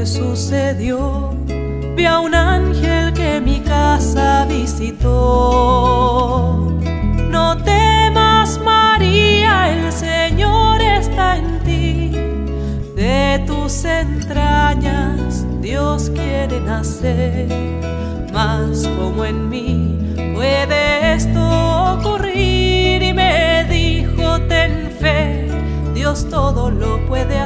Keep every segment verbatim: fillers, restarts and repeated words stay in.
ayer sucedió. Vi a un ángel que mi casa visitó. No temas, María, el Señor está en ti. De tus entrañas Dios quiere nacer. Mas como en mí puede esto ocurrir, y me dijo: ten fe, Dios todo lo puede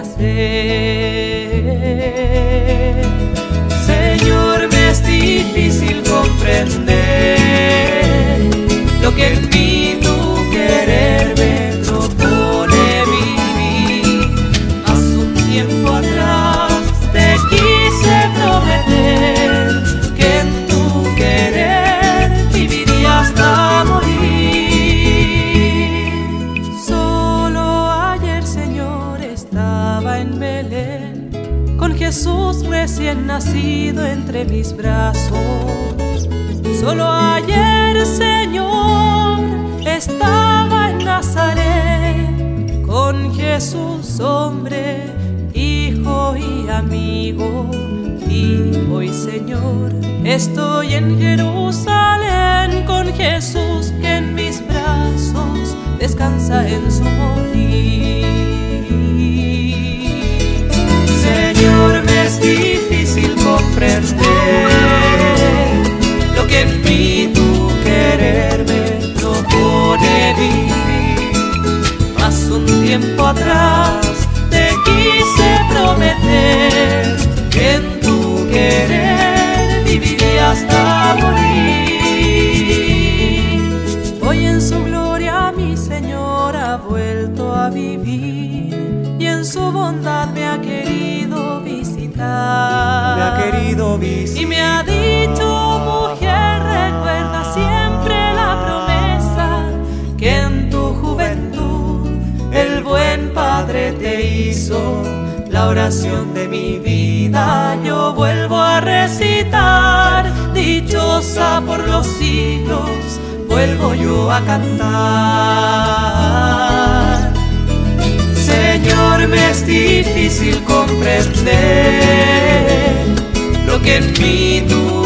hacer. Señor, me es difícil comprender lo que en mí tu querer me propone vivir. Hace un tiempo atrás te quise prometer que en tu querer viviría hasta morir. Solo ayer, Señor, estaba en Belén con Jesús recién nacido entre mis brazos. Solo ayer, Señor, estaba en Nazaret con Jesús, hombre, hijo y amigo. Y hoy, Señor, estoy en Jerusalén con Jesús, que en mis brazos descansa en su morir. Señor, me es difícil comprender lo que en mí tu querer me propone vivir. Hace un tiempo atrás te quise prometer que en tu querer viviría hasta morir. Hoy en su gloria mi Señor ha vuelto a vivir, y en su bondad me ha querido visitar. Me ha querido visitar. Y me ha dicho: mujer, recuerda siempre la promesa que en tu juventud el buen Padre te hizo. La oración de mi vida yo vuelvo a recitar. Dichosa por los siglos vuelvo yo a cantar. Señor, me es difícil comprender lo que en mí tú